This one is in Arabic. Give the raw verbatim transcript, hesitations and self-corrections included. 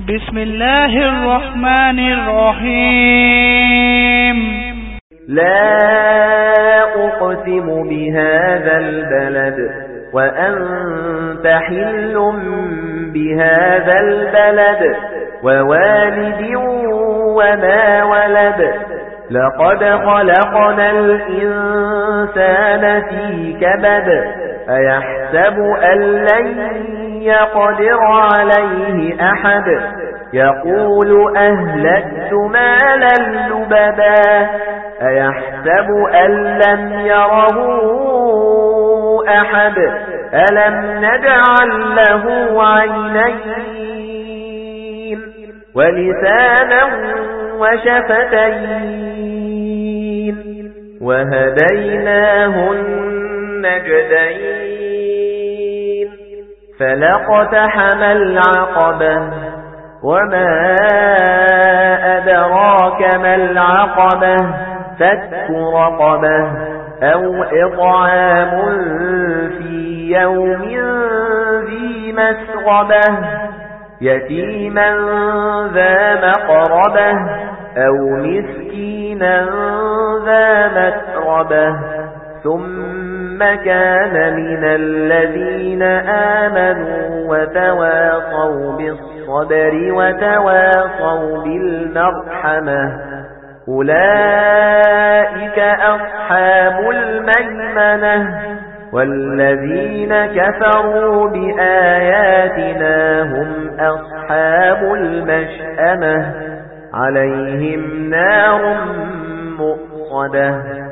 بسم الله الرحمن الرحيم. لا أقسم بهذا البلد وأنت حل بهذا البلد ووالد وما ولد لقد خلقنا الإنسان في كبد أيحسب أن لن يقدر عليه أحد يقول أهلكت مالا لبدا أيحسب أن لم يره أحد ألم نجعل له عينين ولسانا وشفتين وهديناه النجدين فلاقتحم العقبة وما أدراك ما العقبة فك رقبة أو إطعام في يوم ذي مسغبة يتيما ذا مقربة أو مسكينا ذا متربة ثم كان من الذين آمنوا وتواصوا بالصبر وتواصوا بالمرحمة أولئك أصحاب الميمنة والذين كفروا بآياتنا هم أصحاب المشأمة عليهم نار مؤصدة